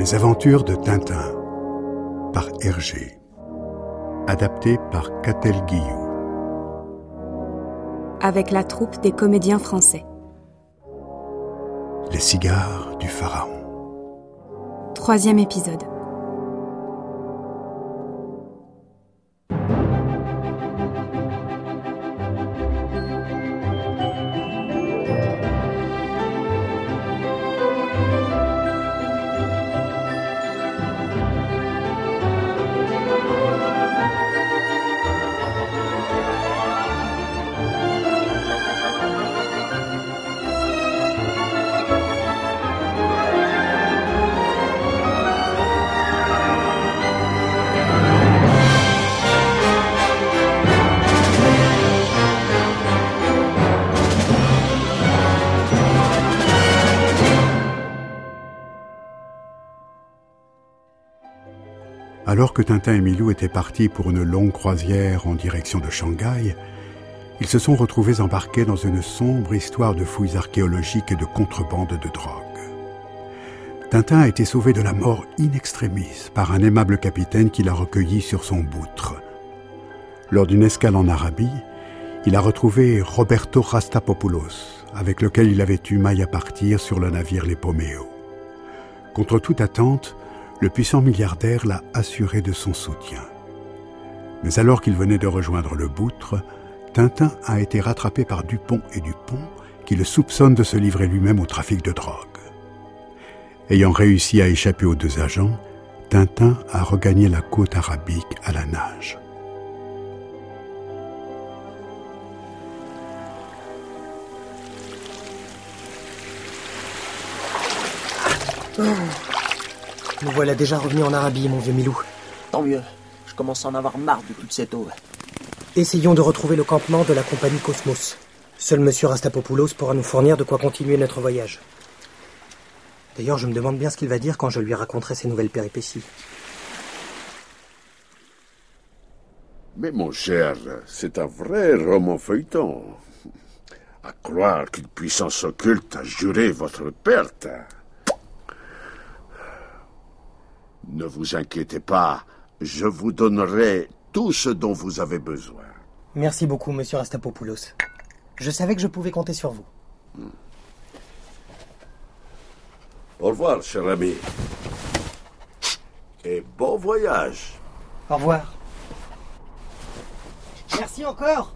Les aventures de Tintin par Hergé. Adapté par Catel Guillou. Avec la troupe des comédiens français. Les cigares du pharaon. 3e épisode. Alors que Tintin et Milou étaient partis pour une longue croisière en direction de Shanghai, ils se sont retrouvés embarqués dans une sombre histoire de fouilles archéologiques et de contrebande de drogue. Tintin a été sauvé de la mort in extremis par un aimable capitaine qui l'a recueilli sur son boutre. Lors d'une escale en Arabie, il a retrouvé Roberto Rastapopoulos, avec lequel il avait eu maille à partir sur le navire Lepoméo. Contre toute attente, le puissant milliardaire l'a assuré de son soutien. Mais alors qu'il venait de rejoindre le Boutre, Tintin a été rattrapé par Dupont et Dupont, qui le soupçonnent de se livrer lui-même au trafic de drogue. Ayant réussi à échapper aux deux agents, Tintin a regagné la côte arabique à la nage. Nous voilà déjà revenus en Arabie, mon vieux Milou. Tant mieux, je commence à en avoir marre de toute cette eau. Essayons de retrouver le campement de la compagnie Cosmos. Seul monsieur Rastapopoulos pourra nous fournir de quoi continuer notre voyage. D'ailleurs, je me demande bien ce qu'il va dire quand je lui raconterai ces nouvelles péripéties. Mais mon cher, c'est un vrai roman feuilleton. À croire qu'une puissance occulte a juré votre perte. Ne vous inquiétez pas, je vous donnerai tout ce dont vous avez besoin. Merci beaucoup, monsieur Rastapopoulos. Je savais que je pouvais compter sur vous. Au revoir, cher ami. Et bon voyage. Au revoir. Merci encore.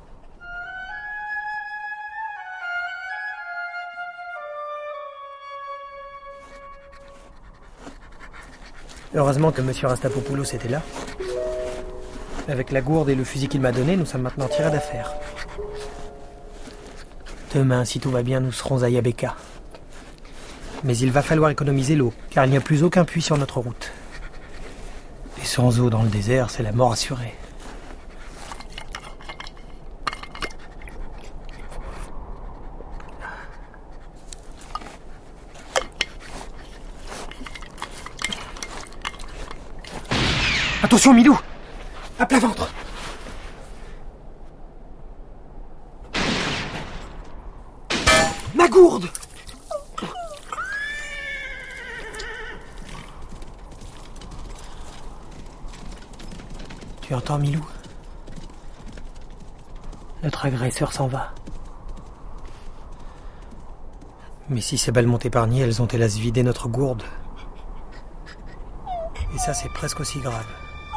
Heureusement que monsieur Rastapopoulos était là. Avec la gourde et le fusil qu'il m'a donné, nous sommes maintenant tirés d'affaire. Demain, si tout va bien, nous serons à Yabeka. Mais il va falloir économiser l'eau, car il n'y a plus aucun puits sur notre route. Et sans eau dans le désert, c'est la mort assurée. Attention, Milou! À plat ventre! Ma gourde! Tu entends, Milou? Notre agresseur s'en va. Mais si ces balles m'ont épargné, elles ont hélas vidé notre gourde. Et ça, c'est presque aussi grave.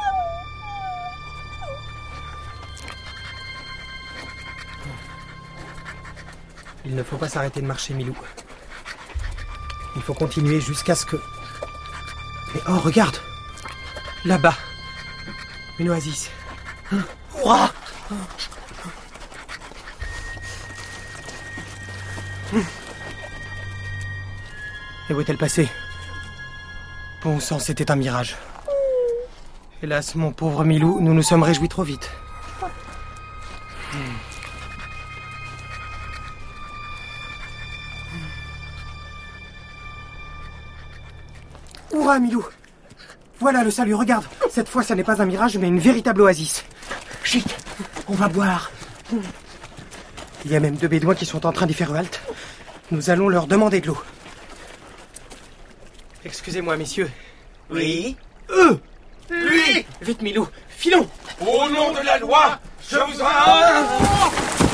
Il ne faut pas s'arrêter de marcher, Milou. Il faut continuer jusqu'à ce que... Mais oh, regarde! Là-bas! Une oasis. Ouah! Et où est-elle passée? Bon sang, c'était un mirage. Hélas, mon pauvre Milou, nous nous sommes réjouis trop vite. Hourra, Milou! Voilà le salut, regarde! Cette fois, ça n'est pas un mirage, mais une véritable oasis. Chut! On va boire. Il y a même 2 bédouins qui sont en train d'y faire halte. Nous allons leur demander de l'eau. Excusez-moi, messieurs. Oui. Eux. Lui. Vite, Milou. Filons. Au nom de la loi, je vous en...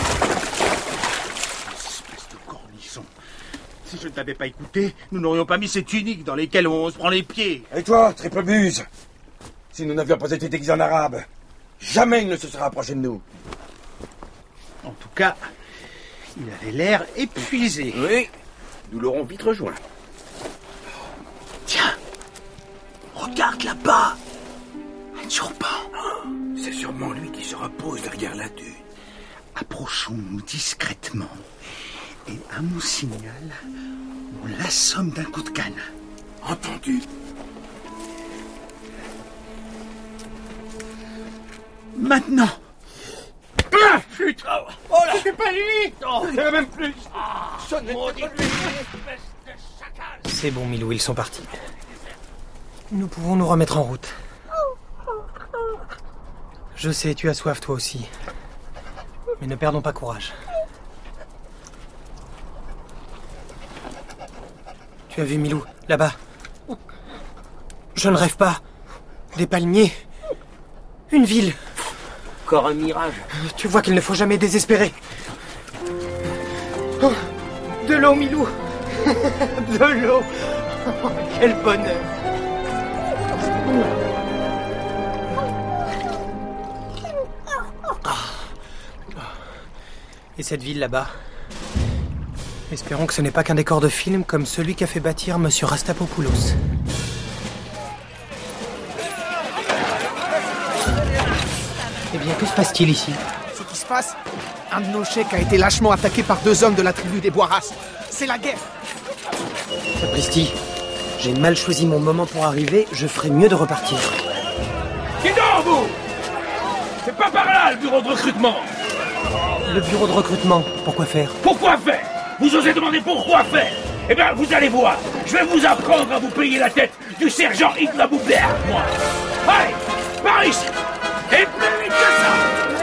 Espèce de cornichon. Si je ne t'avais pas écouté, nous n'aurions pas mis ces tuniques dans lesquelles on se prend les pieds. Et toi, triple buse? Si nous n'avions pas été déguisés en arabe, jamais il ne se serait approché de nous. En tout cas, il avait l'air épuisé. Oui, nous l'aurons vite rejoint. Tiens, regarde là-bas. Un turban. C'est sûrement lui qui se repose derrière la dune. Approchons-nous discrètement. Et à mon signal, on l'assomme d'un coup de canne. Entendu. Maintenant. Ah, putain. Oh là. C'est pas lui. Non, il y en a même plus. Ce n'est pas lui. C'est bon, Milou, ils sont partis. Nous pouvons nous remettre en route. Je sais, tu as soif toi aussi. Mais ne perdons pas courage. Tu as vu Milou, là-bas? Je ne rêve pas. Des palmiers. Une ville. Encore un mirage. Tu vois qu'il ne faut jamais désespérer. Oh, de l'eau, Milou. De l'eau. Oh, quel bonheur. Et cette ville là-bas? Espérons que ce n'est pas qu'un décor de film comme celui qu'a fait bâtir Monsieur Rastapopoulos. Eh bien, que se passe-t-il ici? Ce qui se passe, un de nos cheikhs a été lâchement attaqué par 2 hommes de la tribu des Boiras. C'est la guerre. Sapristi, j'ai mal choisi mon moment pour arriver, je ferais mieux de repartir. Qui donc, vous? C'est pas par là, le bureau de recrutement. Le bureau de recrutement, pourquoi faire? Pourquoi faire? Vous osez demander pourquoi faire? Eh bien, vous allez voir. Je vais vous apprendre à vous payer la tête du sergent Ibn Boubert, moi. Allez, par ici. Et plus vite que ça.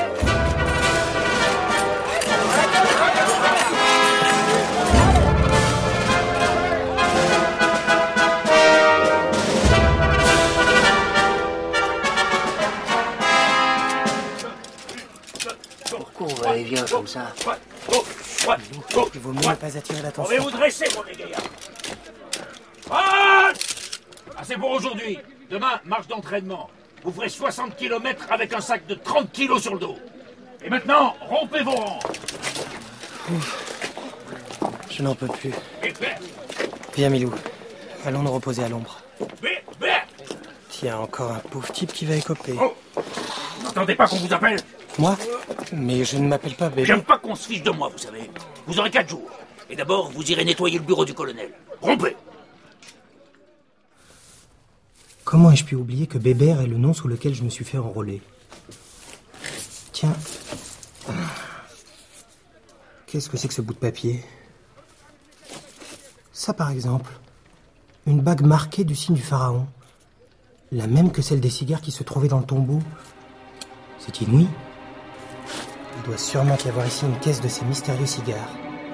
Pourquoi on va aller bien comme ça? Il vaut mieux ne pas attirer On va l'attention. vous dresser, mon égayard. Ah, c'est pour aujourd'hui. Demain, marche d'entraînement. Vous ferez 60 km avec un sac de 30 kilos sur le dos. Et maintenant, rompez vos rangs. Je n'en peux plus. Et faire. Viens, Milou. Allons nous reposer à l'ombre. Bé. Tiens, encore un pauvre type qui va écoper. Oh. N'entendez pas qu'on vous appelle? Moi? Mais je ne m'appelle pas bébé. J'aime pas qu'on se fiche de moi, vous savez. Vous aurez 4 jours. Et d'abord, vous irez nettoyer le bureau du colonel. Rompez. Comment ai-je pu oublier que Bébert est le nom sous lequel je me suis fait enrôler? Tiens. Qu'est-ce que c'est que ce bout de papier? Ça, par exemple. Une bague marquée du signe du pharaon. La même que celle des cigares qui se trouvaient dans le tombeau. C'est inouï. Il doit sûrement y avoir ici une caisse de ces mystérieux cigares.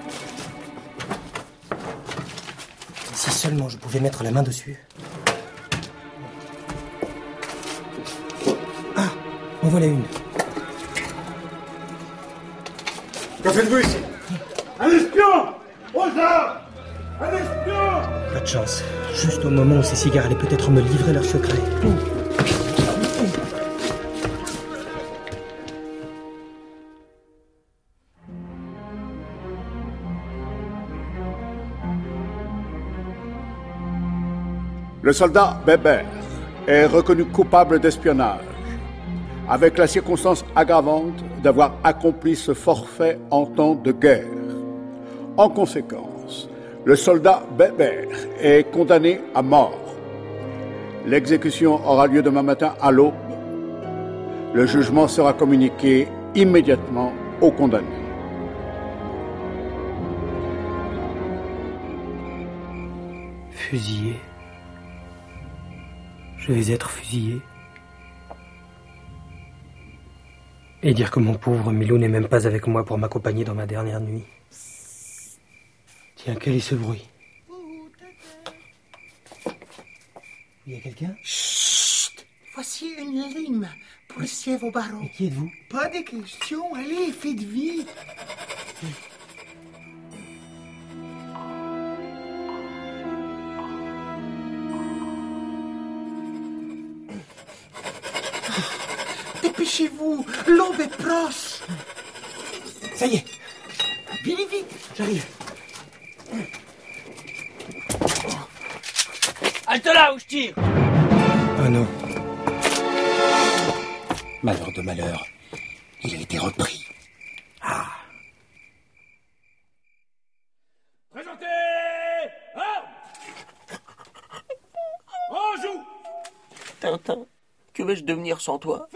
Si seulement je pouvais mettre la main dessus. Ah, en voilà une. Que faites-vous ici? Un espion! Rosa! Un espion! Pas de chance. Juste au moment où ces cigares allaient peut-être me livrer leurs secrets. Le soldat Bébert est reconnu coupable d'espionnage, avec la circonstance aggravante d'avoir accompli ce forfait en temps de guerre. En conséquence, le soldat Bébert est condamné à mort. L'exécution aura lieu demain matin à l'aube. Le jugement sera communiqué immédiatement aux condamnés. Fusillé. Je vais être fusillé. Et dire que mon pauvre Milou n'est même pas avec moi pour m'accompagner dans ma dernière nuit. Tiens, quel est ce bruit? Il y a quelqu'un? Chut! Voici une lime pour le siège au barreau. Et qui êtes-vous? Pas de questions, allez, faites vite. Dépêchez-vous, l'aube est proche. Ça y est, Vite, vite. j'arrive. Halte là où je tire. Oh non. Malheur de malheur, il a été repris. Présentez. On joue. Tintin, que vais-je devenir sans toi?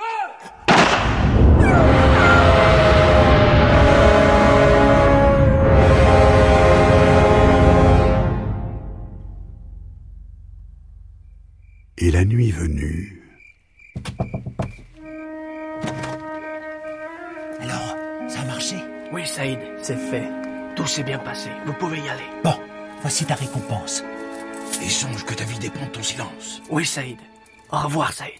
Et la nuit venue, Alors, ça a marché? Oui, Saïd, c'est fait. Tout s'est bien passé. Vous pouvez y aller. Bon, voici ta récompense. Et songe que ta vie dépend de ton silence. Oui, Saïd. Au revoir, Saïd.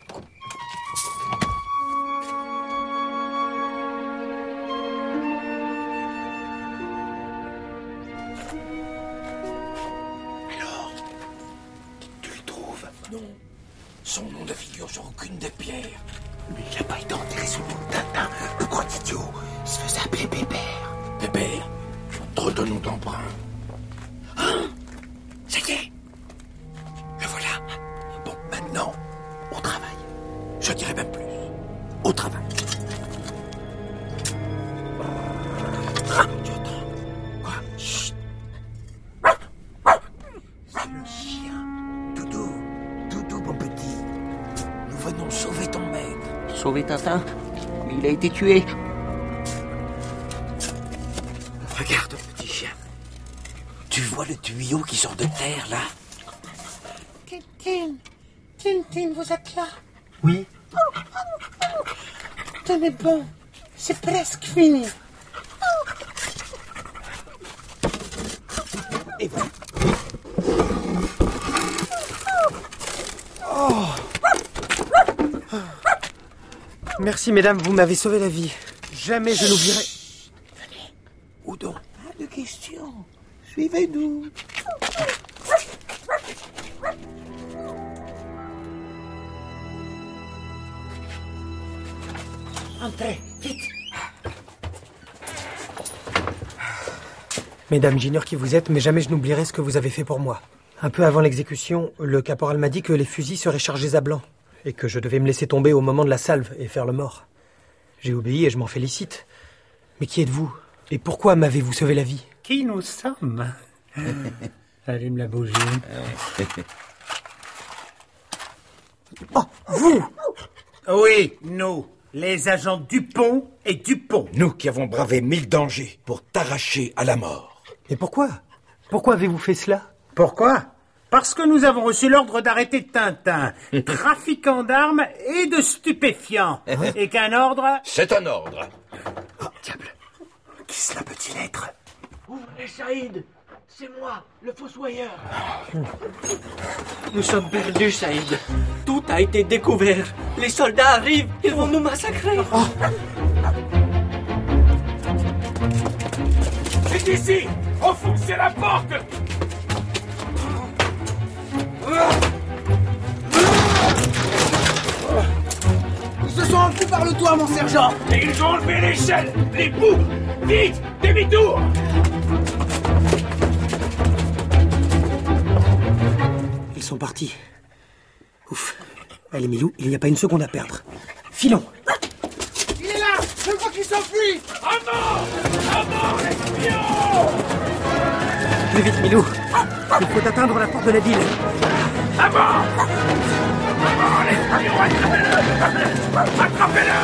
Alors, tu le trouves? Non. Son nom ne figure sur aucune des pierres. Mais il n'a pas été enterré sous le Tintin. Le gros idiot. Il se faisait appeler Pépère. Pépère, trop de noms d'emprunt. Hein? Ça y est. Le voilà. Bon, maintenant, au travail. Je dirais même plus. Au travail. Tu entends? Quoi? Chut. C'est le chien. Doudou. Doudou, mon petit. Nous venons sauver ton maître. Sauver Tintin? Mais il a été tué. Regarde, petit chien. Tu vois le tuyau qui sort de terre, là? Tintin, vous êtes là? Oui. Tenez bon, c'est presque fini. Et voilà. Merci, mesdames, vous m'avez sauvé la vie. Jamais je n'oublierai... Où donc? Pas de questions. Suivez-nous. Entrez, vite. Mesdames, j'ignore qui vous êtes, mais jamais je n'oublierai ce que vous avez fait pour moi. Un peu avant l'exécution, le caporal m'a dit que les fusils seraient chargés à blanc, et que je devais me laisser tomber au moment de la salve et faire le mort. J'ai obéi et je m'en félicite. Mais qui êtes-vous? Et pourquoi m'avez-vous sauvé la vie? Qui nous sommes? Allume la bougie. Oh, vous! Oui, nous, les agents Dupont et Dupont. Nous qui avons bravé 1000 dangers pour t'arracher à la mort. Mais pourquoi? Pourquoi avez-vous fait cela? Pourquoi? Parce que nous avons reçu l'ordre d'arrêter Tintin, trafiquant d'armes et de stupéfiants. Et qu'un ordre... C'est un ordre. Oh, diable. Qui cela peut-il être? Ouvrez, Saïd. C'est moi, le fossoyeur. Nous sommes perdus, Saïd. Tout a été découvert. Les soldats arrivent. Ils vont nous massacrer. C'est ici. Enfoncez la porte. Ils se sont enfuis par le toit, mon sergent. Et ils ont enlevé l'échelle. Les bouts. Vite. Demi-tour. Ils sont partis. Ouf. Allez, Milou, il n'y a pas une seconde à perdre. Filons. Il est là. Je vois qu'il s'enfuit. À mort. À mort, l'espion. Plus vite, Milou. Il faut atteindre la porte de la ville. À mort. À mort, l'espion. Attrapez-le. Attrapez-le.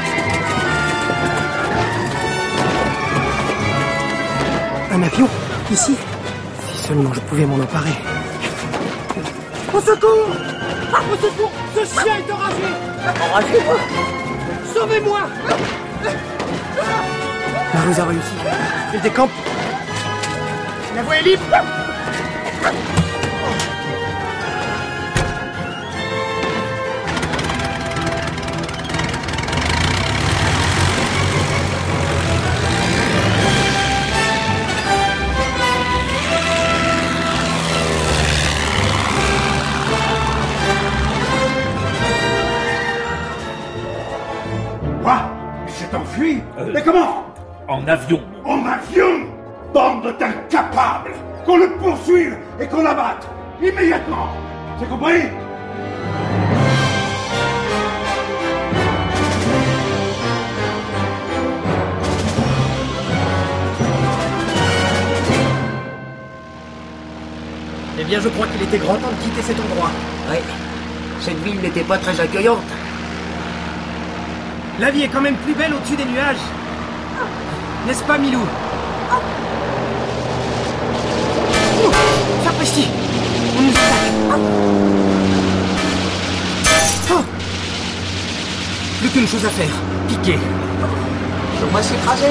Un avion? Ici? Si seulement je pouvais m'en emparer. Au secours. Au secours. Ce chien est enragé. Enragez moi. Sauvez-moi. La ruse a réussi. Il décampe. La voie est libre. Quoi? Il s'est enfui? Mais comment? En avion. En avion? Bande d'incapables! Qu'on le poursuive et qu'on l'abatte! Immédiatement! C'est compris? Eh bien, je crois qu'il était grand temps de quitter cet endroit. Ouais, cette ville n'était pas très accueillante. La vie est quand même plus belle au-dessus des nuages. N'est-ce pas, Milou? Oh, sapristi! On nous attaque! Oh, plus qu'une chose à faire, piquer. On va s'écraser.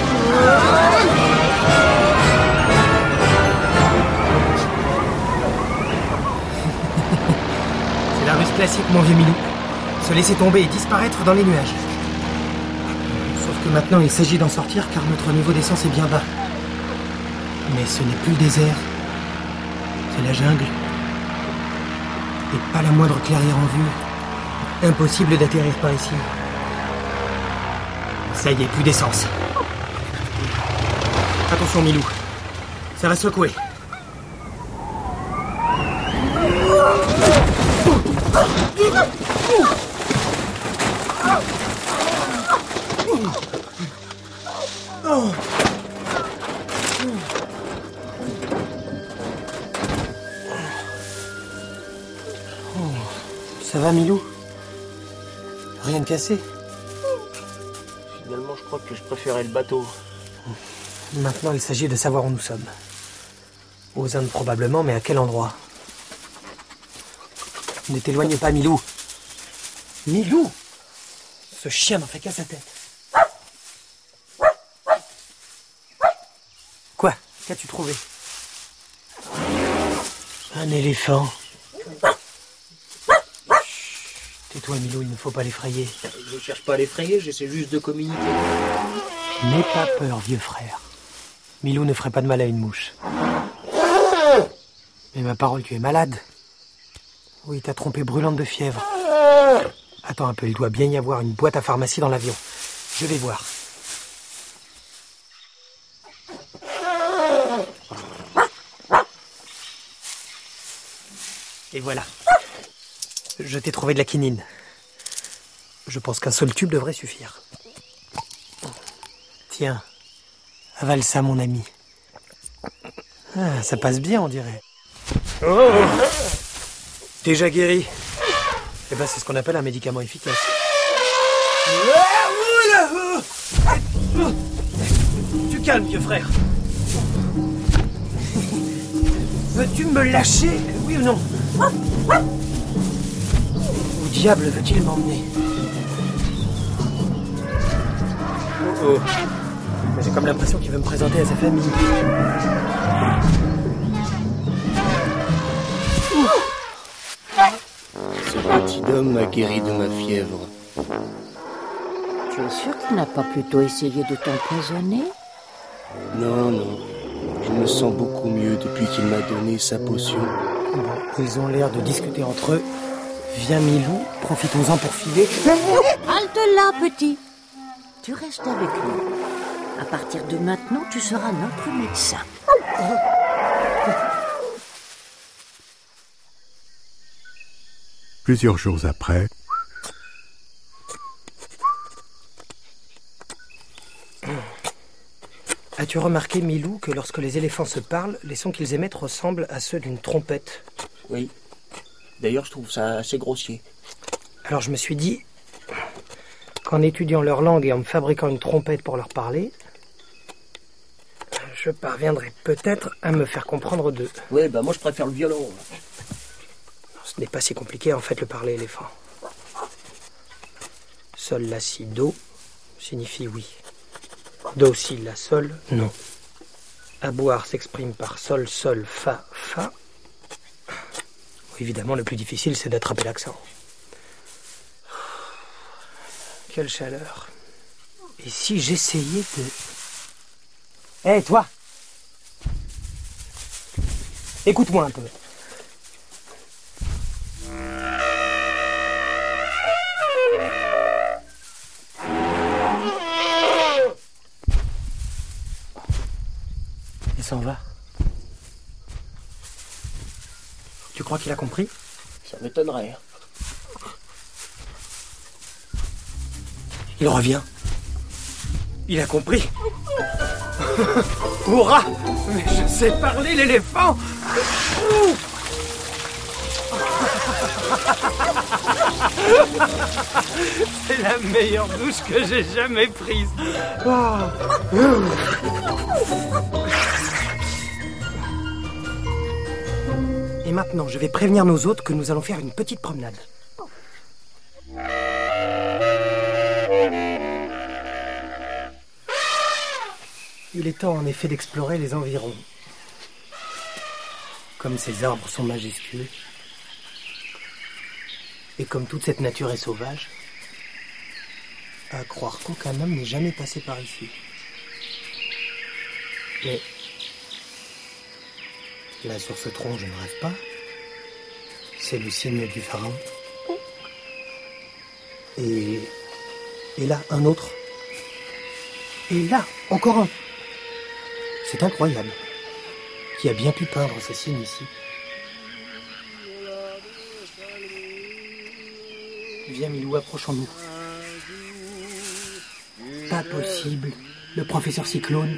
C'est la ruse classique, mon vieux Milou. Se laisser tomber et disparaître dans les nuages. Sauf que maintenant, il s'agit d'en sortir car notre niveau d'essence est bien bas. Mais ce n'est plus le désert. C'est la jungle. Et pas la moindre clairière en vue. Impossible d'atterrir par ici. Ça y est, plus d'essence. Attention, Milou. Ça va secouer. Ça va, Milou? Rien de cassé? Finalement, je crois que je préférais le bateau. Maintenant, il s'agit de savoir où nous sommes. Aux Indes probablement, mais à quel endroit? Ne t'éloigne pas, Milou. Milou! Ce chien n'en fait qu'à sa tête. Quoi? Qu'as-tu trouvé? Un éléphant. Tais-toi, Milou, il ne faut pas l'effrayer. Je cherche pas à l'effrayer, j'essaie juste de communiquer. N'aie pas peur, vieux frère. Milou ne ferait pas de mal à une mouche. Mais ma parole, tu es malade. Oui, ta trompe est brûlante de fièvre. Attends un peu, il doit bien y avoir une boîte à pharmacie dans l'avion. Je vais voir. Et voilà. Je t'ai trouvé de la quinine. Je pense qu'un seul tube devrait suffire. Tiens, avale ça, mon ami. Ah, ça passe bien, on dirait. Oh! Déjà guéri. Eh ben, c'est ce qu'on appelle un médicament efficace. Tu calmes, vieux frère. Veux-tu me lâcher, oui ou non? Où diable veut-il m'emmener? Oh. Mais j'ai comme l'impression qu'il veut me présenter à sa famille. Ce petit homme m'a guéri de ma fièvre. Tu es sûr qu'il n'a pas plutôt essayé de t'empoisonner? Non, non. Je me sens beaucoup mieux depuis qu'il m'a donné sa potion. Bon, ils ont l'air de discuter entre eux. Viens, Milou, profitons-en pour filer. Halte là, petit. Tu restes avec nous. À partir de maintenant, tu seras notre médecin. Plusieurs jours après, as-tu remarqué, Milou, que lorsque les éléphants se parlent, les sons qu'ils émettent ressemblent à ceux d'une trompette? Oui. D'ailleurs, je trouve ça assez grossier. Alors je me suis dit qu'en étudiant leur langue et en me fabriquant une trompette pour leur parler, je parviendrai peut-être à me faire comprendre d'eux. Oui, bah moi je préfère le violon. Ce n'est pas si compliqué en fait le parler éléphant. Sol, la, si, do signifie oui. Do, si, la, sol, non. À boire s'exprime par sol, sol, fa, fa. Évidemment, le plus difficile, c'est d'attraper l'accent. Quelle chaleur. Et si j'essayais de... Hé, toi! Écoute-moi un peu. s'en va. Tu crois qu'il a compris? Ça m'étonnerait. Il revient. Il a compris. Hurrah! Mais je sais parler, l'éléphant! C'est la meilleure douche que j'ai jamais prise. Et maintenant, je vais prévenir nos hôtes que nous allons faire une petite promenade. Il est temps en effet d'explorer les environs. Comme ces arbres sont majestueux, et comme toute cette nature est sauvage, à croire qu'aucun homme n'est jamais passé par ici. Mais là, sur ce tronc, je ne rêve pas. C'est le signe du pharaon. Et là, un autre. Et là, encore un. C'est incroyable. Qui a bien pu peindre ces signes ici? Viens, Milou, approchons-nous. Pas possible. Le professeur Cyclone.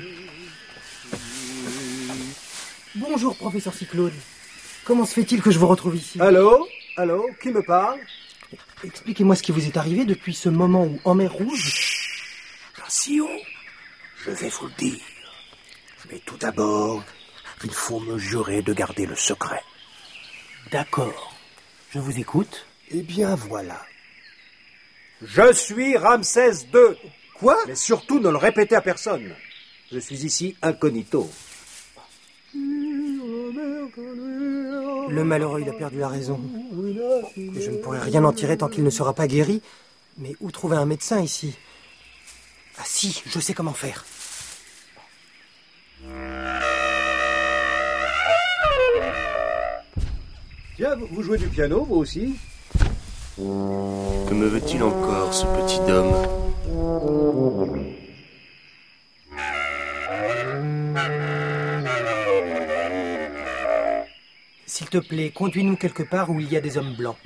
Bonjour, professeur Cyclone. Comment se fait-il que je vous retrouve ici? Allô? Qui me parle? Expliquez-moi ce qui vous est arrivé depuis ce moment où, en mer Rouge... Attention, je vais vous le dire. Mais tout d'abord, il faut me jurer de garder le secret. D'accord. Je vous écoute. Eh bien, voilà. Je suis Ramsès II. Quoi? Mais surtout, ne le répétez à personne. Je suis ici incognito. Le malheureux, il a perdu la raison. Et je ne pourrai rien en tirer tant qu'il ne sera pas guéri. Mais où trouver un médecin ici? Ah si, je sais comment faire. Tiens, vous jouez du piano, vous aussi? Que me veut-il encore, ce petit homme? S'il te plaît, conduis-nous quelque part où il y a des hommes blancs.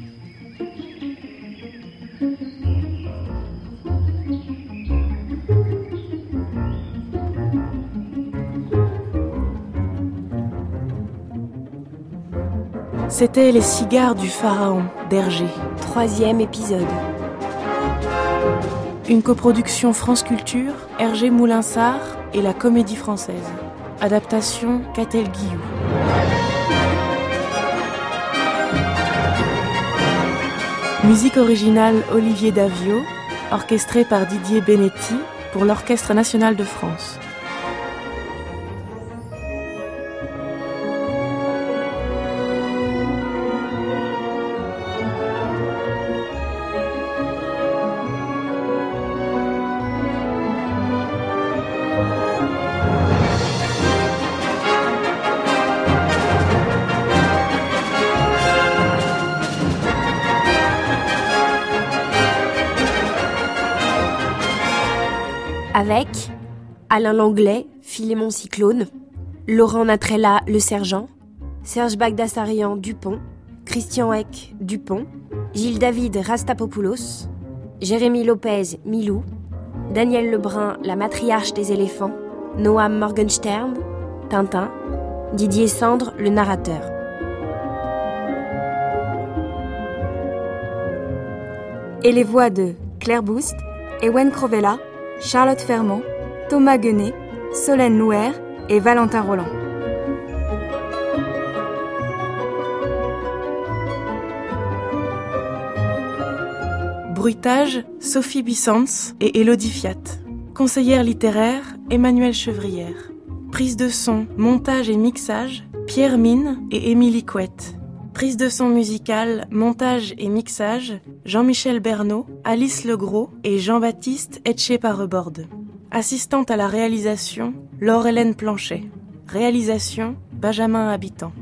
C'était Les cigares du pharaon d'Hergé. 3e épisode. Une coproduction France Culture, Hergé Moulinsart et la Comédie Française. Adaptation Catel Guillou. Musique originale Olivier Davio, orchestrée par Didier Benetti pour l'Orchestre national de France. Avec Alain Langlais, Philémon Cyclone, Laurent Natrella, le sergent, Serge Bagdasarian, Dupont, Christian Eck, Dupont, Gilles David Rastapopoulos, Jérémy Lopez, Milou, Daniel Lebrun, la matriarche des éléphants, Noam Morgenstern, Tintin, Didier Sandre, le narrateur. Et les voix de Claire Boust, Ewen Crovella, Charlotte Fermant, Thomas Guenet, Solène Louer et Valentin Roland. Bruitage, Sophie Bissens et Élodie Fiat. Conseillère littéraire, Emmanuelle Chevrière. Prise de son, montage et mixage, Pierre Mine et Émilie Couette. Prise de son musicale, montage et mixage, Jean-Michel Bernot, Alice Legros et Jean-Baptiste Etché-Pareborde. Assistante à la réalisation, Laure-Hélène Planchet. Réalisation, Benjamin Habitant.